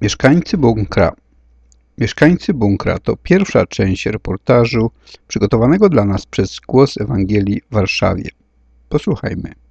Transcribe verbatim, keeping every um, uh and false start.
Mieszkańcy bunkra. Mieszkańcy bunkra to pierwsza część reportażu przygotowanego dla nas przez Głos Ewangelii w Warszawie. Posłuchajmy.